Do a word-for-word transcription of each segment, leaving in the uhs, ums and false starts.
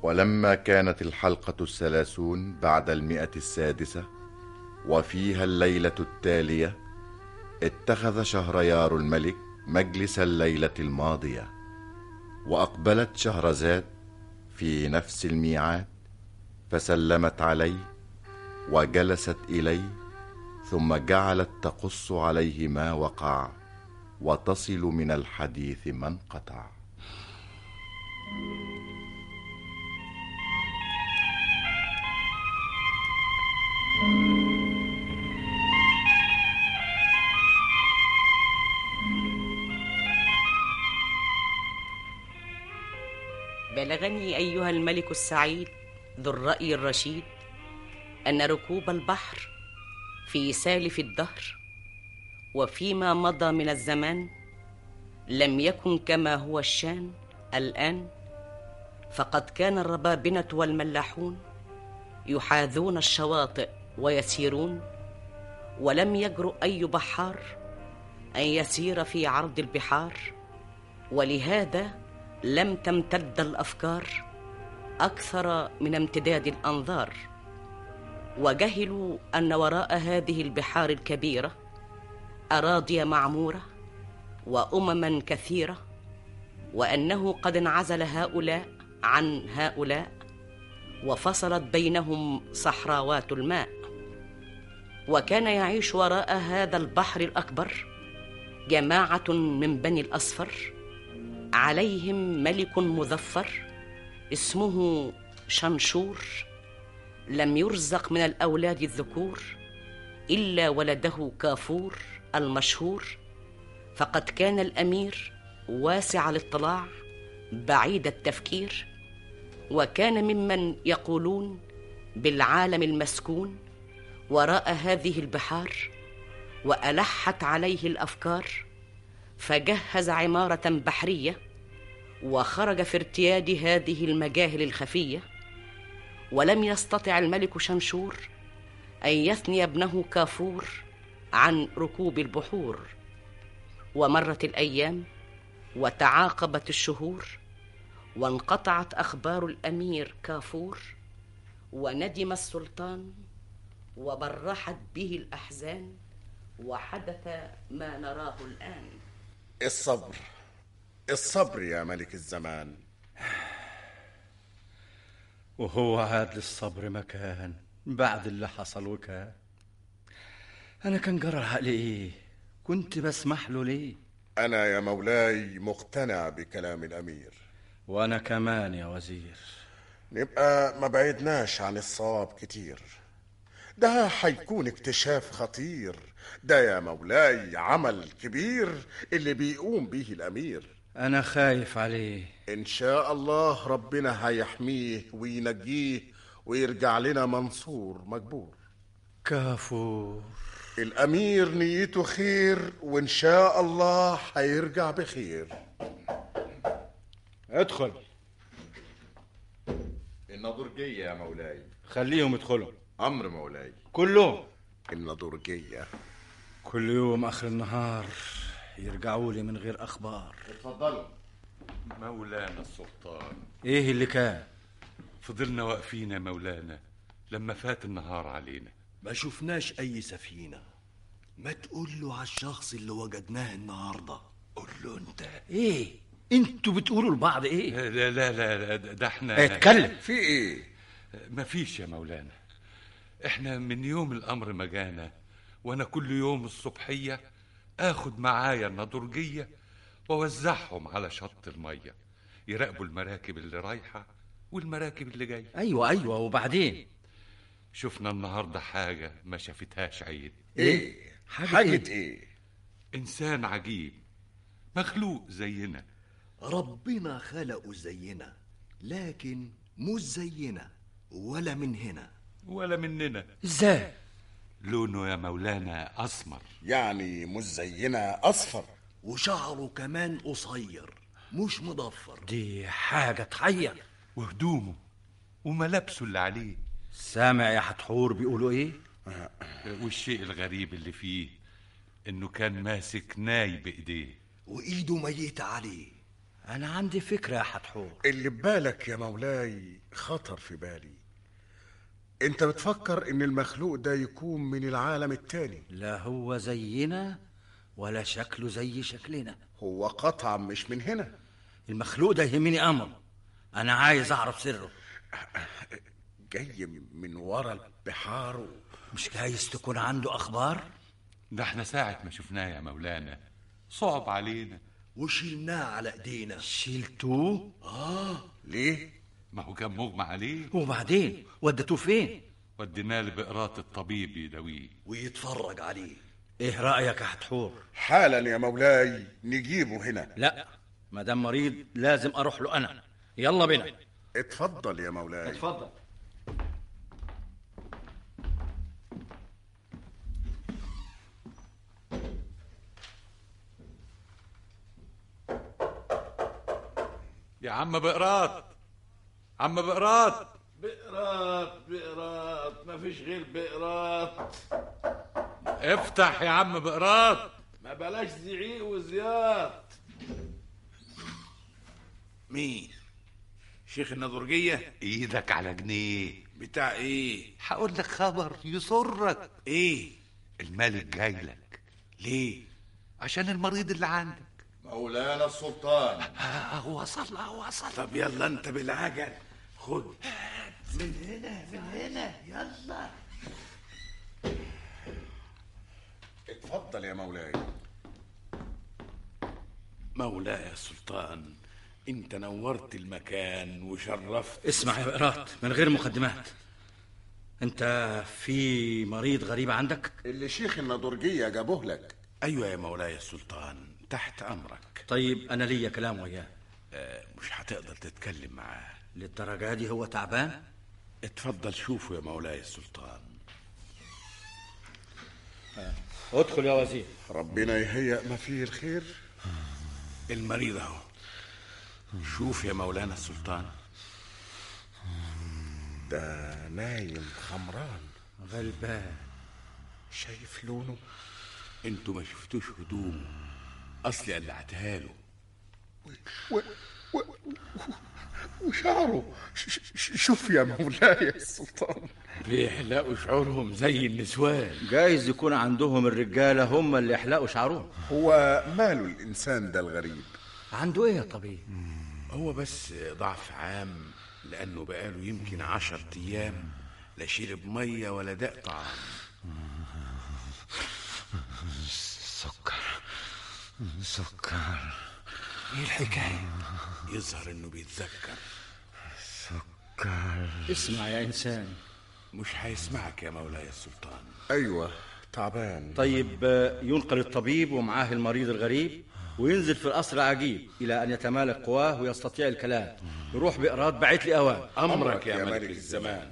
ولما كانت الحلقة الثلاثون بعد المئة السادسة وفيها الليلة التالية، اتخذ شهريار الملك مجلس الليلة الماضية، وأقبلت شهرزاد في نفس الميعاد، فسلمت عليه وجلست إليه، ثم جعلت تقص عليه ما وقع وتصل من الحديث ما انقطع. بلغني أيها الملك السعيد ذو الرأي الرشيد أن ركوب البحر في سالف الدهر وفيما مضى من الزمان لم يكن كما هو الشان الآن، فقد كان الربابنة والملاحون يحاذون الشواطئ ويسيرون، ولم يجرؤ أي بحار أن يسير في عرض البحار، ولهذا لم تمتد الأفكار أكثر من امتداد الأنظار. وجهلوا أن وراء هذه البحار الكبيرة أراضي معمورة وأمما كثيرة، وأنه قد انعزل هؤلاء عن هؤلاء وفصلت بينهم صحراوات الماء. وكان يعيش وراء هذا البحر الأكبر جماعة من بني الأصفر، عليهم ملك مظفر اسمه شنشور، لم يرزق من الأولاد الذكور إلا ولده كافور المشهور، فقد كان الأمير واسع الاطلاع بعيد التفكير، وكان ممن يقولون بالعالم المسكون وراء هذه البحار، وألحت عليه الأفكار، فجهز عمارة بحرية وخرج في ارتياد هذه المجاهل الخفية. ولم يستطع الملك شنشور أن يثني ابنه كافور عن ركوب البحور. ومرت الأيام وتعاقبت الشهور، وانقطعت أخبار الأمير كافور، وندم السلطان وبرحت به الأحزان، وحدث ما نراه الآن. الصبر الصبر يا ملك الزمان. وهو عاد للصبر مكان بعد اللي حصل وكان. أنا كان جرى علي إيه؟ كنت بسمح له ليه؟ أنا يا مولاي مقتنع بكلام الأمير. وأنا كمان يا وزير. نبقى ما بعدناش عن الصواب كتير، ده حيكون اكتشاف خطير، ده يا مولاي عمل كبير اللي بيقوم به الأمير. أنا خايف عليه. إن شاء الله ربنا هيحميه وينجيه ويرجع لنا منصور مجبور. كافور الأمير نيته خير، وإن شاء الله هيرجع بخير. ادخل. النضرجية يا مولاي. خليهم يدخلوا. أمر مولاي. كلهم. النضرجية. كل يوم آخر النهار يرجعوا لي من غير أخبار. اتفضلوا. مولانا السلطان. إيه اللي كان؟ فضلنا واقفين يا مولانا لما فات النهار علينا، ما شفناش أي سفينة. ما تقول له على الشخص اللي وجدناه النهاردة. قول له أنت. إيه؟ انتوا بتقولوا لبعض إيه؟ لا لا لا ده احنا. اتكلم. في إيه؟ مفيش يا مولانا، احنا من يوم الأمر ما جانا وانا كل يوم الصبحية اخد معايا النضرجية ووزعهم على شط المية، يراقبوا المراكب اللي رايحة والمراكب اللي جاية. ايوه ايوه وبعدين؟ شفنا النهاردة حاجة ما شافتهاش عيد. ايه؟ حاجة, حاجة ايه؟ انسان عجيب مخلوق زينا. ربنا خلقه زينا، لكن مش زينا ولا من هنا ولا مننا. ازاي؟ لونه يا مولانا أسمر. يعني مش زينا أصفر. وشعره كمان قصير مش مضفر. دي حاجة تحير. وهدومه وملابسه اللي عليه. سامع يا حتحور بيقولوا ايه؟ والشيء الغريب اللي فيه انه كان ماسك ناي بايديه وايده ميتة عليه. أنا عندي فكرة يا حتحور. اللي ببالك يا مولاي خطر في بالي. انت بتفكر ان المخلوق ده يكون من العالم التاني؟ لا هو زينا ولا شكله زي شكلنا. هو قطعا مش من هنا. المخلوق ده يهمني أمر، أنا عايز أعرف سره. جاي من ورا البحار و... مش جايز تكون عنده أخبار؟ ده احنا ساعة ما شفناه يا مولانا صعب علينا وشيلناه على ايدينا. شيلتوه؟ آه ليه؟ ما هو كان مغمى عليه. وبعدين ودتوه فين؟ وديناه لبقرات الطبيب يداويه ويتفرج عليه. إيه رأيك يا حتحور؟ حالا يا مولاي نجيبه هنا. لا، ما دام مريض لازم أروح له أنا. يلا بينا. اتفضل يا مولاي. اتفضل. يا عم بقرات، عم بقرات. بقرات بقرات، ما فيش غير بقرات. افتح يا عم بقرات. ما بلاش زعيق وزياط. مين؟ شيخ النضرجية؟ ايدك على جنيه. بتاع ايه؟ هقول لك خبر يسرك. ايه؟ الملك جاي لك. ليه؟ عشان المريض اللي عندك. مولانا السلطان. آه وصل آه وصل. طب يلا انت بالعجل، خد من هنا من هنا يلا. اتفضل يا مولاي. مولاي يا سلطان، انت نورت المكان وشرفت. اسمع يا بقرات من غير مقدمات، انت في مريض غريب عندك؟ اللي شيخ النضرجية جابوه لك. ايوه يا مولاي السلطان، تحت امرك. طيب انا ليا كلام وياه. آه مش هتقدر تتكلم معاه للدرجة دي هو تعبان؟ اتفضل شوفه يا مولاي السلطان. آه. ادخل يا وزير. ربنا يهيئ ما فيه الخير. المريض اهو، شوف يا مولانا السلطان. ده نايم خمران غلبان. شايف لونه؟ انتوا ما شفتوش هدومه، اصلي قلعتها له. و... و... وشعره ش... ش... شوف يا مولاي السلطان. بيحلقوا شعورهم زي النسوان. جايز يكون عندهم الرجالة هم اللي يحلقوا شعرهم. هو ماله الإنسان ده الغريب؟ عنده ايه يا طبيب؟ هو بس ضعف عام، لأنه بقاله يمكن عشر أيام لا شرب مية ولا داق طعام. سكر سكر. ايه الحكاية؟ يظهر انه بيتذكر. سكر. اسمع يا انسان. مش هيسمعك يا مولاي السلطان. أيوة تعبان. طيب ينقل الطبيب ومعاه المريض الغريب وينزل في القصر العجيب إلى أن يتمالك قواه ويستطيع الكلام. يروح بإراد بعت لي أوان. أمرك يا ملك الزمان.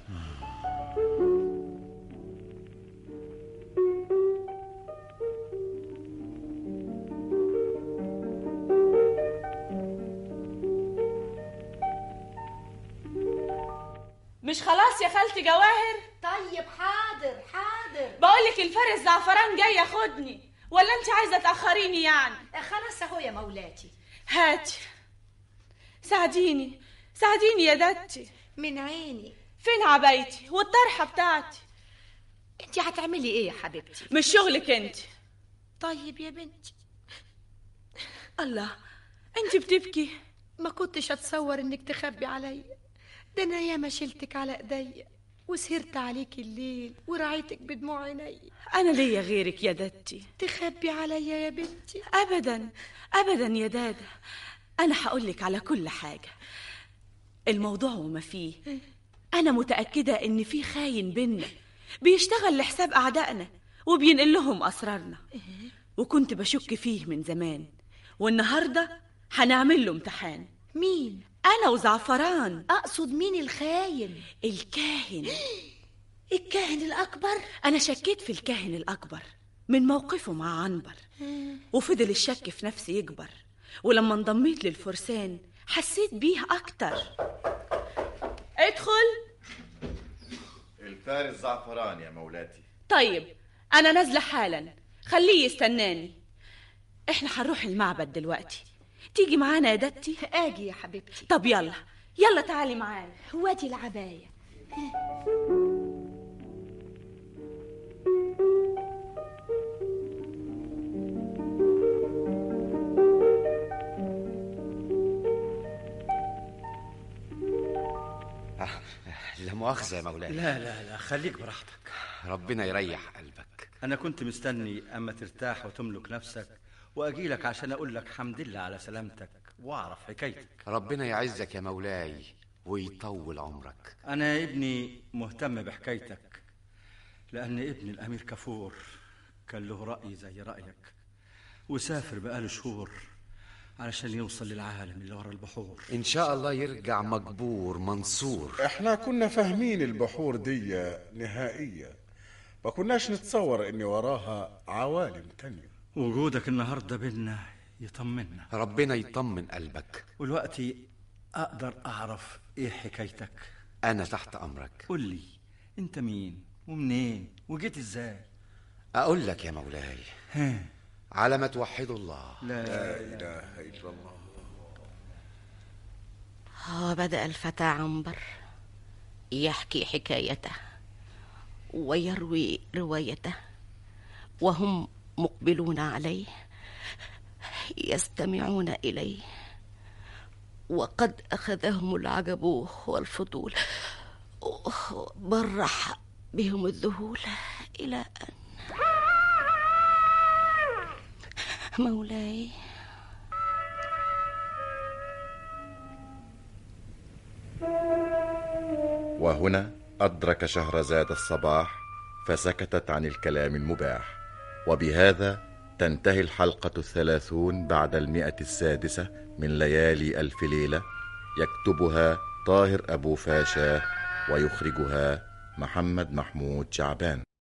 مش خلاص يا خالتي جواهر؟ طيب حاضر حاضر. بقولك الفارس زعفران جاي ياخدني، ولا انت عايزه تاخريني يعني؟ خلاص اهو يا مولاتي. هاتي ساعديني ساعديني يا دتي. من عيني. فين عبايتي والطرحه بتاعتي؟ انت هتعملي ايه يا حبيبتي؟ مش شغلك انت. طيب يا بنتي. الله، انت بتبكي؟ ما كنتش اتصور انك تخبي عليا، ده انا ياما شلتك على ايديا وسهرت عليك الليل ورعيتك بدموع عيني. انا ليا غيرك يا دتي؟ تخبي عليا يا بنتي؟ ابدا ابدا يا دادا، انا هقولك على كل حاجه. الموضوع وما فيه، انا متاكده ان في خاين بينا بيشتغل لحساب اعدائنا وبينقل لهم اسرارنا، وكنت بشك فيه من زمان، والنهارده هنعمل له امتحان. مين؟ انا وزعفران. اقصد مين الخاين؟ الكاهن. الكاهن الاكبر؟ انا شكيت في الكاهن الاكبر من موقفه مع عنبر، وفضل الشك في نفسي يكبر، ولما انضميت للفرسان حسيت بيه اكتر. ادخل. الفارس زعفران يا مولاتي. طيب انا نازله حالا، خليه يستناني. احنا هنروح المعبد دلوقتي، تيجي معانا يا دتي؟ اجي يا حبيبتي. طب يلا يلا تعالي معانا. وادي العباية. لا مؤاخذة يا مولاي. لا لا لا خليك براحتك، ربنا يريح قلبك. أنا كنت مستني أما ترتاح وتملك نفسك وأجيلك عشان أقول لك حمد لله على سلامتك وأعرف حكايتك. ربنا يعزك يا مولاي ويطول عمرك. أنا يا ابني مهتم بحكايتك لأن ابن الأمير كفور كان له رأي زي رأيك وسافر بقاله شهور علشان يوصل للعالم اللي ورا البحور. إن شاء الله يرجع مجبور منصور. احنا كنا فاهمين البحور دي نهائية، ما كناش نتصور ان وراها عوالم تانية. وجودك النهاردة بينا يطمنا. ربنا يطمن قلبك. والوقتي أقدر أعرف إيه حكايتك؟ أنا تحت أمرك. قل لي أنت مين ومنين وجيت إزاي؟ أقول لك يا مولاي. ها. على ما توحدوا الله. لا, لا إله إلا الله. وبدأ الفتى عنبر يحكي حكايته ويروي روايته وهم مقبلون عليه يستمعون إليه، وقد أخذهم العجب والفضول برح بهم الذهول إلى أن مولاي. وهنا أدرك شهرزاد الصباح فسكتت عن الكلام المباح. وبهذا تنتهي الحلقة الثلاثون بعد المئة السادسة من ليالي ألف ليلة، يكتبها طاهر أبو فاشا ويخرجها محمد محمود شعبان.